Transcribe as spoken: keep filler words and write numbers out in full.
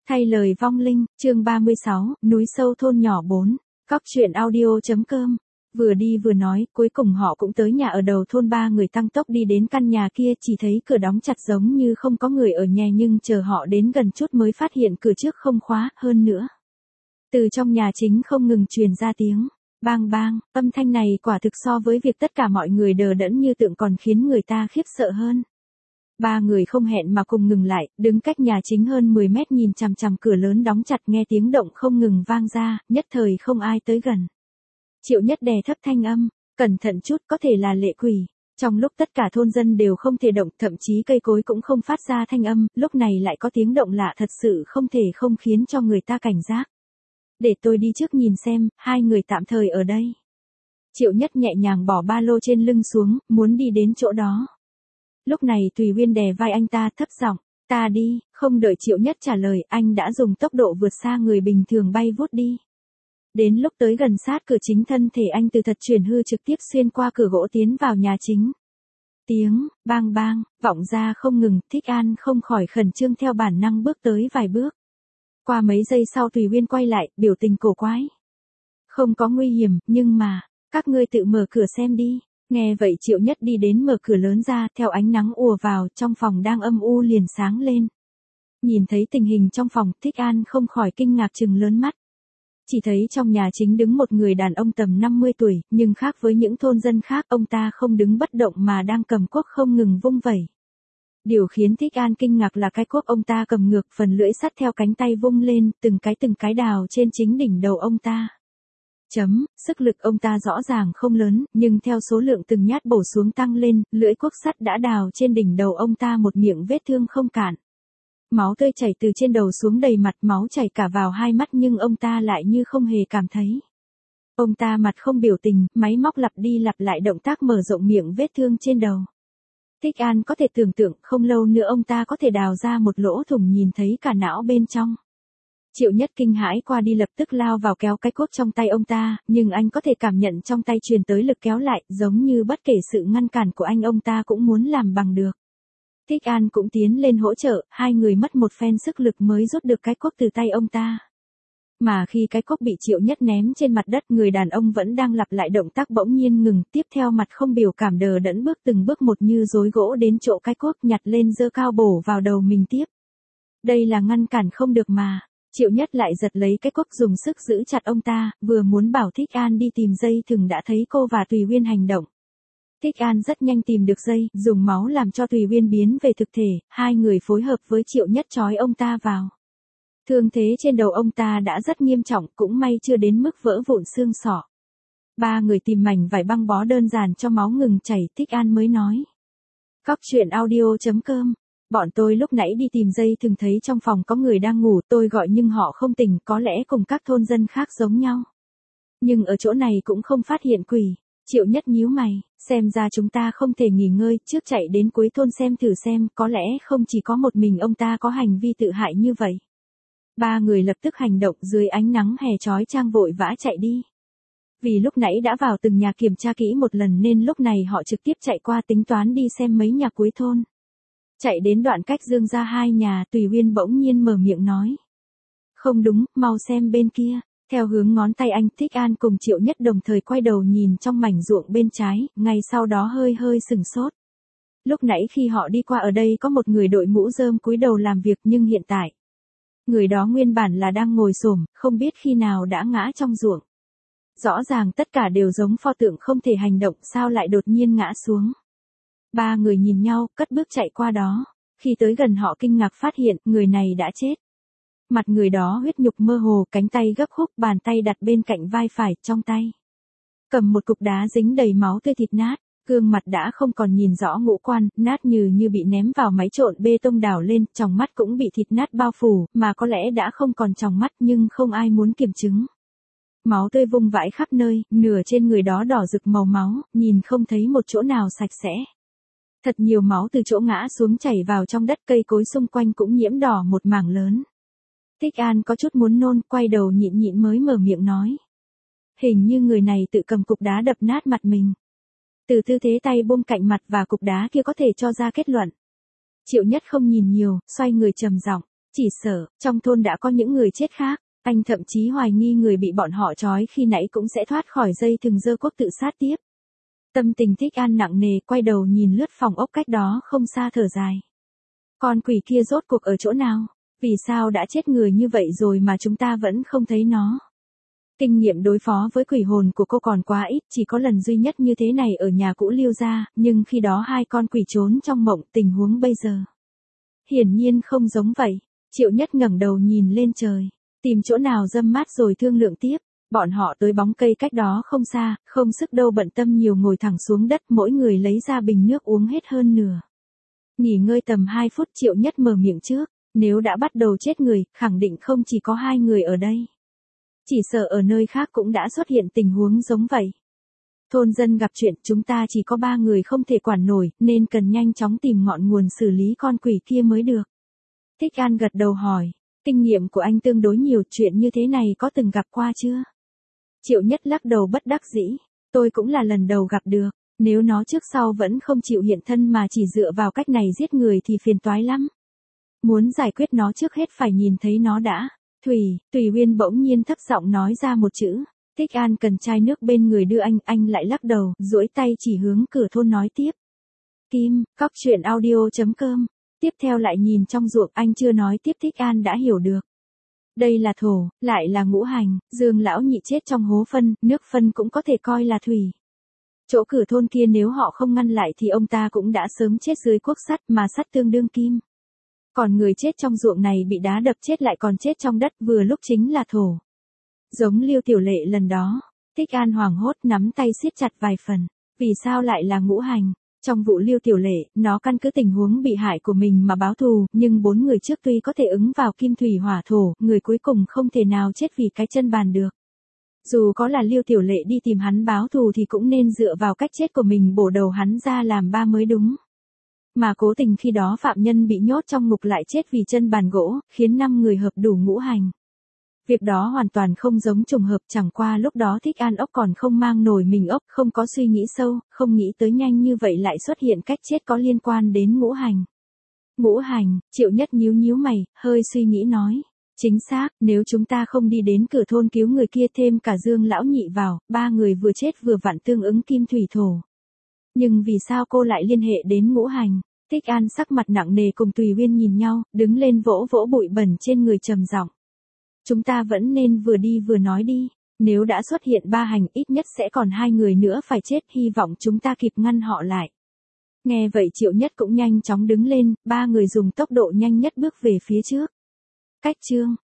Thay lời vong linh, chương ba mươi sáu, núi sâu thôn nhỏ bốn, cóc truyện audio.com. Vừa đi vừa nói, cuối cùng họ cũng tới nhà ở đầu thôn. Ba người tăng tốc đi đến căn nhà kia, chỉ thấy cửa đóng chặt giống như không có người ở nhà, nhưng chờ họ đến gần chút mới phát hiện cửa trước không khóa. Hơn nữa, từ trong nhà chính không ngừng truyền ra tiếng bang bang. Âm thanh này quả thực so với việc tất cả mọi người đờ đẫn như tượng còn khiến người ta khiếp sợ hơn. Ba người không hẹn mà cùng ngừng lại, đứng cách nhà chính hơn mười mét nhìn chằm chằm cửa lớn đóng chặt, nghe tiếng động không ngừng vang ra, nhất thời không ai tới gần. Triệu Nhất đè thấp thanh âm, cẩn thận chút, có thể là lệ quỷ. Trong lúc tất cả thôn dân đều không thể động, thậm chí cây cối cũng không phát ra thanh âm, lúc này lại có tiếng động lạ, thật sự không thể không khiến cho người ta cảnh giác. Để tôi đi trước nhìn xem, hai người tạm thời ở đây. Triệu Nhất nhẹ nhàng bỏ ba lô trên lưng xuống, muốn đi đến chỗ đó. Lúc này Tùy Uyên đè vai anh ta, thấp giọng, ta đi. Không đợi Triệu Nhất trả lời, anh đã dùng tốc độ vượt xa người bình thường bay vút đi. Đến lúc tới gần sát cửa chính, thân thể anh từ thật chuyển hư trực tiếp xuyên qua cửa gỗ tiến vào nhà chính. Tiếng bang bang vọng ra không ngừng, Thích An không khỏi khẩn trương theo bản năng bước tới vài bước. Qua mấy giây sau Tùy Uyên quay lại, biểu tình cổ quái. Không có nguy hiểm, nhưng mà, các ngươi tự mở cửa xem đi. Nghe vậy Triệu Nhất đi đến mở cửa lớn ra, theo ánh nắng ùa vào, trong phòng đang âm u liền sáng lên. Nhìn thấy tình hình trong phòng, Thích An không khỏi kinh ngạc trừng lớn mắt. Chỉ thấy trong nhà chính đứng một người đàn ông tầm năm mươi tuổi, nhưng khác với những thôn dân khác, ông ta không đứng bất động mà đang cầm cuốc không ngừng vung vẩy. Điều khiến Thích An kinh ngạc là cái cuốc ông ta cầm ngược, phần lưỡi sắt theo cánh tay vung lên, từng cái từng cái đào trên chính đỉnh đầu ông ta. Chấm, sức lực ông ta rõ ràng không lớn, nhưng theo số lượng từng nhát bổ xuống tăng lên, lưỡi cuốc sắt đã đào trên đỉnh đầu ông ta một miệng vết thương không cạn. Máu tươi chảy từ trên đầu xuống đầy mặt, máu chảy cả vào hai mắt nhưng ông ta lại như không hề cảm thấy. Ông ta mặt không biểu tình, máy móc lặp đi lặp lại động tác mở rộng miệng vết thương trên đầu. Thích An có thể tưởng tượng không lâu nữa ông ta có thể đào ra một lỗ thủng nhìn thấy cả não bên trong. Triệu Nhất kinh hãi qua đi lập tức lao vào kéo cái cuốc trong tay ông ta, nhưng anh có thể cảm nhận trong tay truyền tới lực kéo lại, giống như bất kể sự ngăn cản của anh ông ta cũng muốn làm bằng được. Thích An cũng tiến lên hỗ trợ, hai người mất một phen sức lực mới rút được cái cuốc từ tay ông ta. Mà khi cái cuốc bị Triệu Nhất ném trên mặt đất, người đàn ông vẫn đang lặp lại động tác bỗng nhiên ngừng, tiếp theo mặt không biểu cảm đờ đẫn bước từng bước một như rối gỗ đến chỗ cái cuốc, nhặt lên giơ cao bổ vào đầu mình tiếp. Đây là ngăn cản không được mà. Triệu Nhất lại giật lấy cái cuốc dùng sức giữ chặt ông ta, vừa muốn bảo Thích An đi tìm dây thừng đã thấy cô và Tùy Uyên hành động. Thích An rất nhanh tìm được dây, dùng máu làm cho Tùy Uyên biến về thực thể, hai người phối hợp với Triệu Nhất trói ông ta vào. Thương thế trên đầu ông ta đã rất nghiêm trọng, cũng may chưa đến mức vỡ vụn xương sọ. Ba người tìm mảnh vải băng bó đơn giản cho máu ngừng chảy, Thích An mới nói. Cóc truyện audio.com. Bọn tôi lúc nãy đi tìm dây thừng thấy trong phòng có người đang ngủ, tôi gọi nhưng họ không tỉnh, có lẽ cùng các thôn dân khác giống nhau. Nhưng ở chỗ này cũng không phát hiện quỷ. Triệu Nhất nhíu mày, xem ra chúng ta không thể nghỉ ngơi, trước chạy đến cuối thôn xem thử xem, có lẽ không chỉ có một mình ông ta có hành vi tự hại như vậy. Ba người lập tức hành động, dưới ánh nắng hè chói chang vội vã chạy đi. Vì lúc nãy đã vào từng nhà kiểm tra kỹ một lần nên lúc này họ trực tiếp chạy qua tính toán đi xem mấy nhà cuối thôn. Chạy đến đoạn cách Dương ra hai nhà, Tùy Uyên bỗng nhiên mở miệng nói. Không đúng, mau xem bên kia. Theo hướng ngón tay anh, Thích An cùng Triệu Nhất đồng thời quay đầu nhìn trong mảnh ruộng bên trái, ngay sau đó hơi hơi sừng sốt. Lúc nãy khi họ đi qua ở đây có một người đội mũ rơm cúi đầu làm việc, nhưng hiện tại, người đó nguyên bản là đang ngồi xổm, không biết khi nào đã ngã trong ruộng. Rõ ràng tất cả đều giống pho tượng không thể hành động, sao lại đột nhiên ngã xuống. Ba người nhìn nhau, cất bước chạy qua đó. Khi tới gần họ kinh ngạc phát hiện, người này đã chết. Mặt người đó huyết nhục mơ hồ, cánh tay gấp khúc, bàn tay đặt bên cạnh vai phải, trong tay cầm một cục đá dính đầy máu tươi thịt nát, gương mặt đã không còn nhìn rõ ngũ quan, nát như như bị ném vào máy trộn bê tông đào lên, tròng mắt cũng bị thịt nát bao phủ, mà có lẽ đã không còn tròng mắt nhưng không ai muốn kiểm chứng. Máu tươi vung vãi khắp nơi, nửa trên người đó đỏ rực màu máu, nhìn không thấy một chỗ nào sạch sẽ. Thật nhiều máu từ chỗ ngã xuống chảy vào trong đất, cây cối xung quanh cũng nhiễm đỏ một mảng lớn. Thích An có chút muốn nôn, quay đầu nhịn nhịn mới mở miệng nói. Hình như người này tự cầm cục đá đập nát mặt mình. Từ tư thế tay buông cạnh mặt và cục đá kia có thể cho ra kết luận. Triệu Nhất không nhìn nhiều, xoay người trầm giọng, Chỉ sợ, trong thôn đã có những người chết khác, anh thậm chí hoài nghi người bị bọn họ trói khi nãy cũng sẽ thoát khỏi dây thừng dơ quốc tự sát tiếp. Tâm tình Thích An nặng nề, quay đầu nhìn lướt phòng ốc cách đó không xa thở dài. Con quỷ kia rốt cuộc ở chỗ nào? Vì sao đã chết người như vậy rồi mà chúng ta vẫn không thấy nó? Kinh nghiệm đối phó với quỷ hồn của cô còn quá ít, chỉ có lần duy nhất như thế này ở nhà cũ Liêu gia, nhưng khi đó hai con quỷ trốn trong mộng, tình huống bây giờ hiển nhiên không giống vậy. Triệu Nhất ngẩng đầu nhìn lên trời, tìm chỗ nào râm mát rồi thương lượng tiếp. Bọn họ tới bóng cây cách đó không xa, không sức đâu bận tâm nhiều, ngồi thẳng xuống đất, mỗi người lấy ra bình nước uống hết hơn nửa. Nghỉ ngơi tầm hai phút, Triệu Nhất mở miệng trước, nếu đã bắt đầu chết người, khẳng định không chỉ có hai người ở đây. Chỉ sợ ở nơi khác cũng đã xuất hiện tình huống giống vậy. Thôn dân gặp chuyện, chúng ta chỉ có ba người không thể quản nổi, nên cần nhanh chóng tìm ngọn nguồn xử lý con quỷ kia mới được. Thích An gật đầu hỏi, kinh nghiệm của anh tương đối nhiều, chuyện như thế này có từng gặp qua chưa? Triệu Nhất lắc đầu bất đắc dĩ, tôi cũng là lần đầu gặp được, nếu nó trước sau vẫn không chịu hiện thân mà chỉ dựa vào cách này giết người thì phiền toái lắm. Muốn giải quyết nó trước hết phải nhìn thấy nó đã. Thủy, Tùy Uyên bỗng nhiên thấp giọng nói ra một chữ. Thích An cần chai nước bên người đưa anh, anh lại lắc đầu, duỗi tay chỉ hướng cửa thôn nói tiếp. Kim, cóc truyện audio chấm com. Tiếp theo lại nhìn trong ruộng, anh chưa nói tiếp, Thích An đã hiểu được. Đây là thổ, lại là ngũ hành, Dương lão nhị chết trong hố phân, nước phân cũng có thể coi là thủy. Chỗ cửa thôn kia nếu họ không ngăn lại thì ông ta cũng đã sớm chết dưới cuốc sắt, mà sắt tương đương kim. Còn người chết trong ruộng này bị đá đập chết lại còn chết trong đất, vừa lúc chính là thổ. Giống Liêu Tiểu Lệ lần đó, Thích An hoảng hốt nắm tay siết chặt vài phần. Vì sao lại là ngũ hành? Trong vụ Liêu Tiểu Lệ, nó căn cứ tình huống bị hại của mình mà báo thù, nhưng bốn người trước tuy có thể ứng vào kim thủy hỏa thổ, người cuối cùng không thể nào chết vì cái chân bàn được. Dù có là Liêu Tiểu Lệ đi tìm hắn báo thù thì cũng nên dựa vào cách chết của mình bổ đầu hắn ra làm ba mới đúng. Mà cố tình khi đó phạm nhân bị nhốt trong ngục lại chết vì chân bàn gỗ, khiến năm người hợp đủ ngũ hành. Việc đó hoàn toàn không giống trùng hợp, chẳng qua lúc đó Thích An ốc còn không mang nổi mình ốc, không có suy nghĩ sâu, không nghĩ tới nhanh như vậy lại xuất hiện cách chết có liên quan đến ngũ hành. Ngũ hành, Triệu Nhất nhíu nhíu mày, hơi suy nghĩ nói. Chính xác, nếu chúng ta không đi đến cửa thôn cứu người kia thêm cả Dương lão nhị vào, ba người vừa chết vừa vặn tương ứng kim thủy thổ. Nhưng vì sao cô lại liên hệ đến ngũ hành? Thích An sắc mặt nặng nề cùng Tùy Uyên nhìn nhau, đứng lên vỗ vỗ bụi bẩn trên người trầm giọng. Chúng ta vẫn nên vừa đi vừa nói đi, nếu đã xuất hiện ba hành ít nhất sẽ còn hai người nữa phải chết, hy vọng chúng ta kịp ngăn họ lại. Nghe vậy Triệu Nhất cũng nhanh chóng đứng lên, ba người dùng tốc độ nhanh nhất bước về phía trước. Cách chương